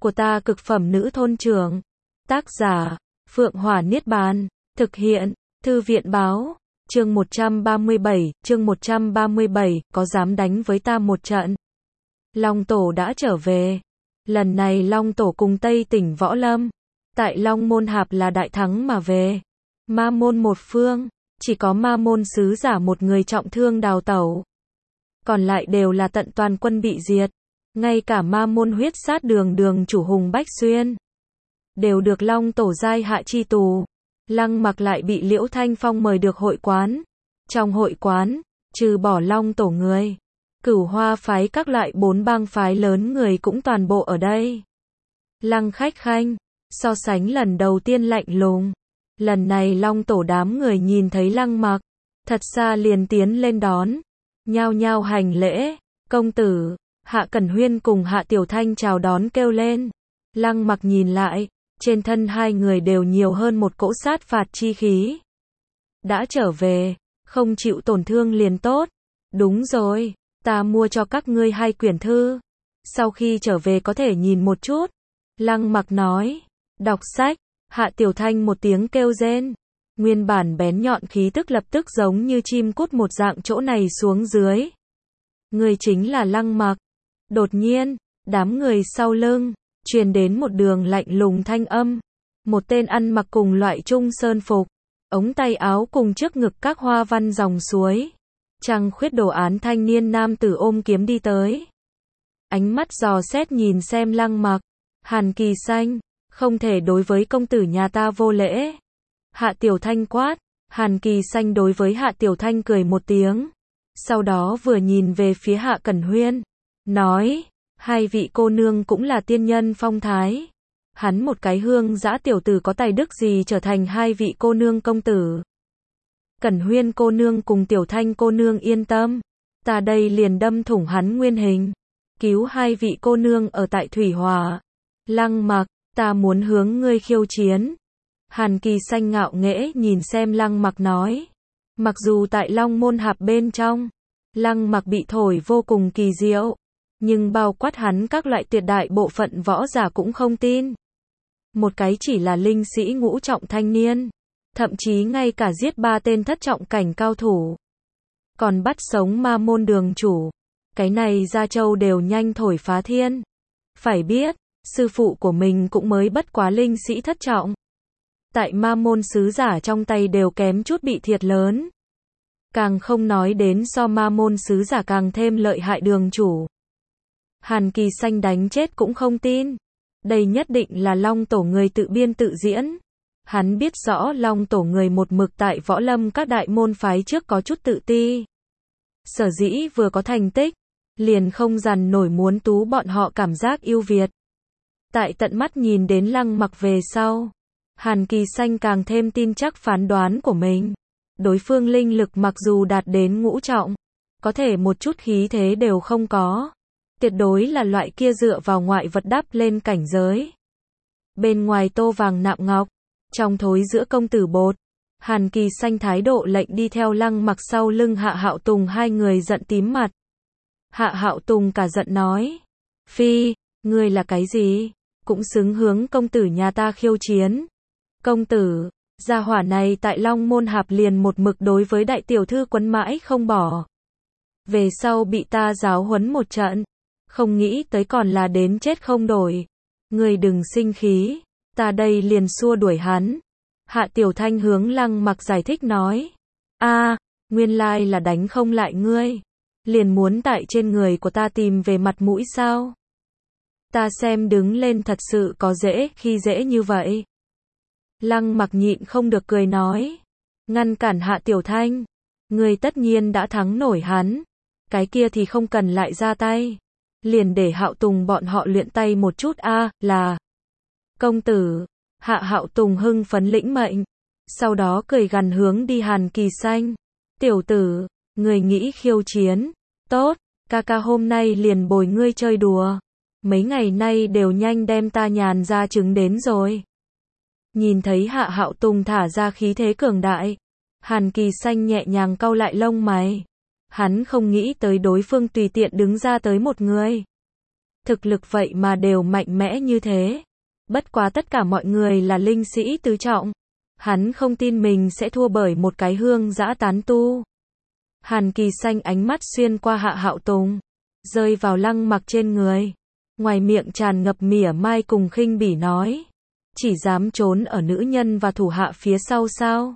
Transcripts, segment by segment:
của ta cực phẩm nữ thôn trưởng. Tác giả, Phượng Hỏa Niết Bàn. Thực hiện, Thư viện Báo. Chương 137, có dám đánh với ta một trận? Long Tổ đã trở về. Lần này Long Tổ cùng Tây Tỉnh Võ Lâm, tại Long Môn Hạp là đại thắng mà về. Ma môn một phương, chỉ có ma môn sứ giả một người trọng thương đào tẩu. Còn lại đều là tận toàn quân bị diệt. Ngay cả ma môn huyết sát đường chủ Hùng Bách Xuyên đều được Long Tổ giai hạ chi tù. Lăng Mặc lại bị Liễu Thanh Phong mời được hội quán. Trong hội quán, trừ bỏ Long Tổ người, Cửu Hoa phái các loại 4 bang phái lớn người cũng toàn bộ ở đây. Lăng Khách Khanh, so sánh lần đầu tiên lạnh lùng. Lần này Long Tổ đám người nhìn thấy Lăng Mặc, thật xa liền tiến lên đón, nhao nhao hành lễ. Công tử, Hạ Cẩn Huyên cùng Hạ Tiểu Thanh chào đón kêu lên. Lăng Mặc nhìn lại, trên thân hai người đều nhiều hơn một cỗ sát phạt chi khí. Đã trở về, không chịu tổn thương liền tốt. Đúng rồi, ta mua cho các ngươi 2 quyển thư. Sau khi trở về có thể nhìn một chút. Lăng Mặc nói. Đọc sách. Hạ Tiểu Thanh một tiếng kêu rên. Nguyên bản bén nhọn khí tức lập tức giống như chim cút một dạng chỗ này xuống dưới. Người chính là Lăng Mặc. Đột nhiên, đám người sau lưng truyền đến một đường lạnh lùng thanh âm. Một tên ăn mặc cùng loại trung sơn phục, ống tay áo cùng trước ngực các hoa văn dòng suối, trăng khuyết đồ án thanh niên nam tử ôm kiếm đi tới. Ánh mắt dò xét nhìn xem Lăng Mặc. Hàn Kỳ Xanh, không thể đối với công tử nhà ta vô lễ. Hạ Tiểu Thanh quát. Hàn Kỳ Xanh đối với Hạ Tiểu Thanh cười một tiếng. Sau đó vừa nhìn về phía Hạ Cẩn Huyên, nói, 2 vị cô nương cũng là tiên nhân phong thái. Hắn một cái hương dã tiểu tử có tài đức gì trở thành 2 vị cô nương công tử. Cẩn Huyên cô nương cùng Tiểu Thanh cô nương yên tâm, ta đây liền đâm thủng hắn nguyên hình, cứu 2 vị cô nương ở tại Thủy Hỏa. Lăng Mặc, ta muốn hướng ngươi khiêu chiến. Hàn Kỳ Xanh ngạo nghễ nhìn xem Lăng Mặc nói. Mặc dù tại Long Môn Hạp bên trong, Lăng Mặc bị thổi vô cùng kỳ diệu, nhưng bao quát hắn các loại tuyệt đại bộ phận võ giả cũng không tin. Một cái chỉ là linh sĩ ngũ trọng thanh niên, thậm chí ngay cả giết 3 tên thất trọng cảnh cao thủ, còn bắt sống ma môn đường chủ. Cái này Gia Châu đều nhanh thổi phá thiên. Phải biết, sư phụ của mình cũng mới bất quá linh sĩ thất trọng. Tại ma môn sứ giả trong tay đều kém chút bị thiệt lớn. Càng không nói đến so ma môn sứ giả càng thêm lợi hại đường chủ. Hàn Kỳ Xanh đánh chết cũng không tin. Đây nhất định là Long Tổ người tự biên tự diễn. Hắn biết rõ Long Tổ người một mực tại Võ Lâm các đại môn phái trước có chút tự ti. Sở dĩ vừa có thành tích, liền không dằn nổi muốn tú bọn họ cảm giác ưu việt. Tại tận mắt nhìn đến Lăng Mặc về sau, Hàn Kỳ Xanh càng thêm tin chắc phán đoán của mình. Đối phương linh lực mặc dù đạt đến ngũ trọng, có thể một chút khí thế đều không có. Tuyệt đối là loại kia dựa vào ngoại vật đắp lên cảnh giới. Bên ngoài tô vàng nạm ngọc, trong thối giữa công tử bột. Hàn Kỳ Xanh thái độ lệnh đi theo Lăng Mặc sau lưng Hạ Hạo Tùng, 2 người giận tím mặt. Hạ Hạo Tùng cả giận nói. Phi, ngươi là cái gì? Cũng xứng hướng công tử nhà ta khiêu chiến. Công tử, gia hỏa này tại Long Môn Hạp liền một mực đối với đại tiểu thư quấn mãi không bỏ. Về sau bị ta giáo huấn một trận, không nghĩ tới còn là đến chết không đổi. Ngươi đừng sinh khí, ta đây liền xua đuổi hắn. Hạ Tiểu Thanh hướng Lăng Mặc giải thích nói. Nguyên lai là đánh không lại ngươi. Liền muốn tại trên người của ta tìm về mặt mũi sao? Ta xem đứng lên thật sự có dễ khi dễ như vậy. Lăng Mặc nhịn không được cười nói. Ngăn cản Hạ Tiểu Thanh. Ngươi tất nhiên đã thắng nổi hắn. Cái kia thì không cần lại ra tay. Liền để Hạo Tùng bọn họ luyện tay một chút là. Công tử. Hạ Hạo Tùng hưng phấn lĩnh mệnh. Sau đó cười gằn hướng đi Hàn Kỳ Xanh. Tiểu tử, người nghĩ khiêu chiến. Tốt, ca ca hôm nay liền bồi ngươi chơi đùa. Mấy ngày nay đều nhanh đem ta nhàn ra trứng đến rồi. Nhìn thấy Hạ Hạo Tùng thả ra khí thế cường đại, Hàn Kỳ Xanh nhẹ nhàng cau lại lông mày. Hắn không nghĩ tới đối phương tùy tiện đứng ra tới một người. thực lực vậy mà đều mạnh mẽ như thế. Bất quá tất cả mọi người là linh sĩ tứ trọng. Hắn không tin mình sẽ thua bởi một cái hương dã tán tu. Hàn Kỳ Xanh ánh mắt xuyên qua Hạ Hạo Tùng, rơi vào Lăng Mặc trên người. Ngoài miệng tràn ngập mỉa mai cùng khinh bỉ nói. Chỉ dám trốn ở nữ nhân và thủ hạ phía sau sao?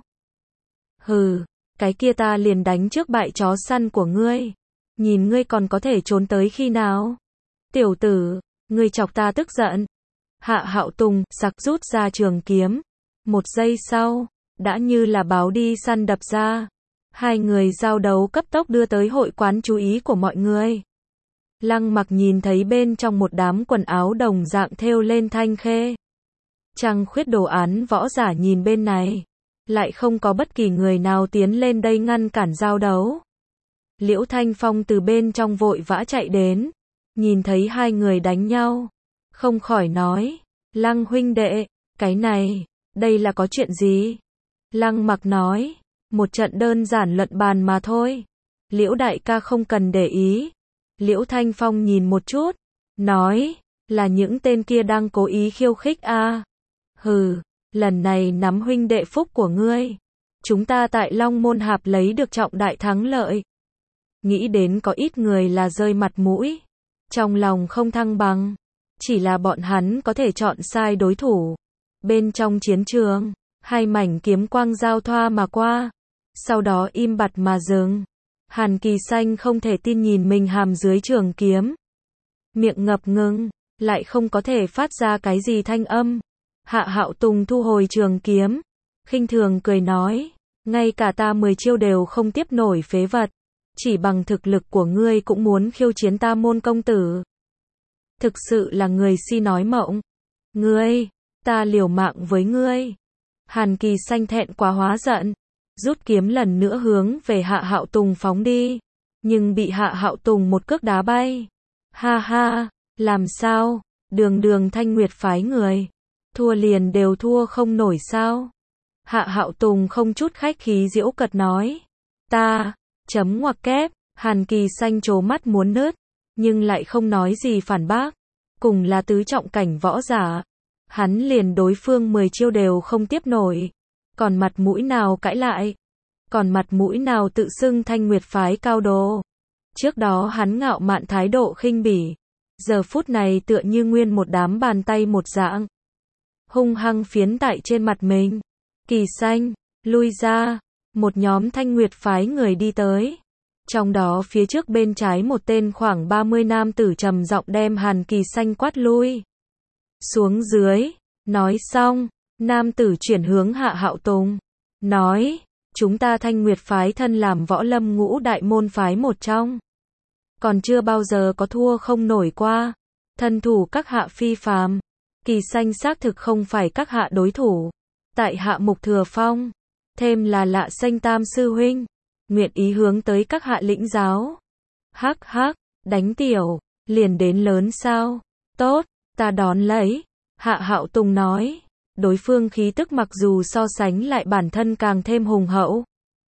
Hừ, cái kia ta liền đánh trước bại chó săn của ngươi. Nhìn ngươi còn có thể trốn tới khi nào? Tiểu tử, ngươi chọc ta tức giận. Hạ Hạo Tùng sặc rút ra trường kiếm. Một giây sau, đã như là báo đi săn đập ra. Hai người giao đấu cấp tốc đưa tới hội quán chú ý của mọi người. Lăng Mặc nhìn thấy bên trong một đám quần áo đồng dạng thêu lên thanh khê. Trăng khuyết đồ án võ giả nhìn bên này. Lại không có bất kỳ người nào tiến lên đây ngăn cản giao đấu. Liễu Thanh Phong từ bên trong vội vã chạy đến. Nhìn thấy hai người đánh nhau. Không khỏi nói. Lăng huynh đệ, cái này, đây là có chuyện gì? Lăng Mặc nói. Một trận đơn giản luận bàn mà thôi. Liễu đại ca không cần để ý. Liễu Thanh Phong nhìn một chút. Nói. Là những tên kia đang cố ý khiêu khích a. Hừ. Lần này nắm huynh đệ phúc của ngươi. Chúng ta tại Long Môn Hạp lấy được trọng đại thắng lợi. Nghĩ đến có ít người là rơi mặt mũi. Trong lòng không thăng bằng. Chỉ là bọn hắn có thể chọn sai đối thủ. Bên trong chiến trường, hai mảnh kiếm quang giao thoa mà qua. Sau đó im bặt mà dừng. Hàn Kỳ Xanh không thể tin nhìn mình hàm dưới trường kiếm. Miệng ngập ngừng, lại không có thể phát ra cái gì thanh âm. Hạ Hạo Tùng thu hồi trường kiếm, khinh thường cười nói, ngay cả ta 10 chiêu đều không tiếp nổi phế vật, chỉ bằng thực lực của ngươi cũng muốn khiêu chiến ta môn công tử. Thực sự là người si nói mộng. Ngươi, ta liều mạng với ngươi. Hàn Kỳ Xanh thẹn quá hóa giận, rút kiếm lần nữa hướng về Hạ Hạo Tùng phóng đi, nhưng bị Hạ Hạo Tùng một cước đá bay. Ha ha, làm sao? Đường đường Thanh Nguyệt phái người, thua liền đều thua không nổi sao? Hạ Hạo Tùng không chút khách khí giễu cợt nói. Ta, chấm ngoặc kép, Hàn Kỳ Xanh trố mắt muốn nứt, nhưng lại không nói gì phản bác. Cùng là tứ trọng cảnh võ giả, hắn liền đối phương 10 chiêu đều không tiếp nổi. Còn mặt mũi nào cãi lại? Còn mặt mũi nào tự xưng Thanh Nguyệt phái cao đồ? Trước đó hắn ngạo mạn thái độ khinh bỉ, giờ phút này tựa như nguyên một đám bàn tay một dạng, hung hăng phiến tại trên mặt mình. Kỳ Xanh, lui ra. Một nhóm Thanh Nguyệt phái người đi tới. Trong đó phía trước bên trái một tên khoảng 30 nam tử trầm giọng đem Hàn Kỳ Xanh quát lui. Xuống dưới. Nói xong, nam tử chuyển hướng Hạ Hạo Tùng. Nói, chúng ta Thanh Nguyệt phái thân làm võ lâm ngũ đại môn phái một trong. Còn chưa bao giờ có thua không nổi qua. Thân thủ các hạ phi phàm. Kỳ Xanh xác thực không phải các hạ đối thủ. Tại hạ Mục Thừa Phong. Thêm là Lạ Xanh Tam sư huynh. Nguyện ý hướng tới các hạ lĩnh giáo. Hắc hắc, đánh tiểu, liền đến lớn sao? Tốt, ta đón lấy. Hạ Hạo Tùng nói. Đối phương khí tức mặc dù so sánh lại bản thân càng thêm hùng hậu.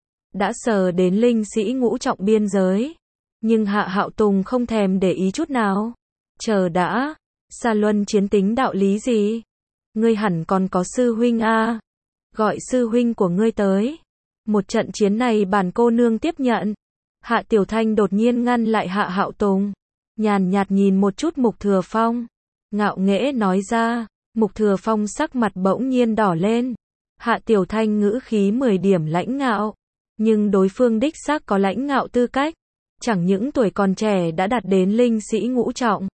Đã sờ đến linh sĩ ngũ trọng biên giới. Nhưng Hạ Hạo Tùng không thèm để ý chút nào. Chờ đã, Sa Luân chiến tính đạo lý gì? Ngươi hẳn còn có sư huynh a. Gọi sư huynh của ngươi tới. Một trận chiến này bản cô nương tiếp nhận. Hạ Tiểu Thanh đột nhiên ngăn lại Hạ Hạo Tùng. Nhàn nhạt nhìn một chút Mục Thừa Phong. Ngạo nghễ nói ra. Mục Thừa Phong sắc mặt bỗng nhiên đỏ lên. Hạ Tiểu Thanh ngữ khí 10 điểm lãnh ngạo. Nhưng đối phương đích xác có lãnh ngạo tư cách. Chẳng những tuổi còn trẻ đã đạt đến linh sĩ ngũ trọng.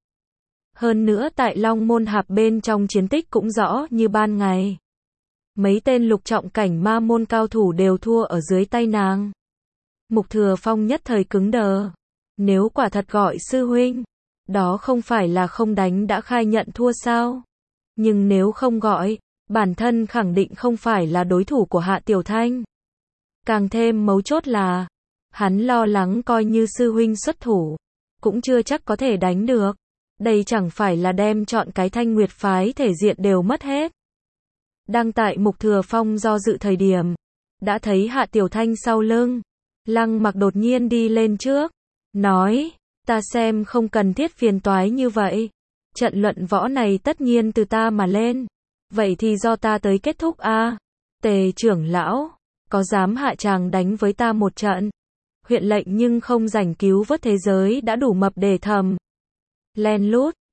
Hơn nữa tại Long Môn Hạp bên trong chiến tích cũng rõ như ban ngày. Mấy tên lục trọng cảnh ma môn cao thủ đều thua ở dưới tay nàng. Mục Thừa Phong nhất thời cứng đờ. Nếu quả thật gọi sư huynh, đó không phải là không đánh đã khai nhận thua sao? Nhưng nếu không gọi, bản thân khẳng định không phải là đối thủ của Hạ Tiểu Thanh. Càng thêm mấu chốt là, hắn lo lắng coi như sư huynh xuất thủ, cũng chưa chắc có thể đánh được. Đây chẳng phải là đem chọn cái Thanh Nguyệt phái thể diện đều mất hết. Đang tại Mục Thừa Phong do dự thời điểm, đã thấy Hạ Tiểu Thanh sau lưng. Lăng Mặc đột nhiên đi lên trước, nói, Ta xem không cần thiết phiền toái như vậy. Trận luận võ này tất nhiên từ ta mà lên. Vậy thì do ta tới kết thúc a. Tề trưởng lão, có dám hạ tràng đánh với ta một trận? Huyện lệnh nhưng không rảnh cứu vớt thế giới đã đủ mập để thầm. Len lút.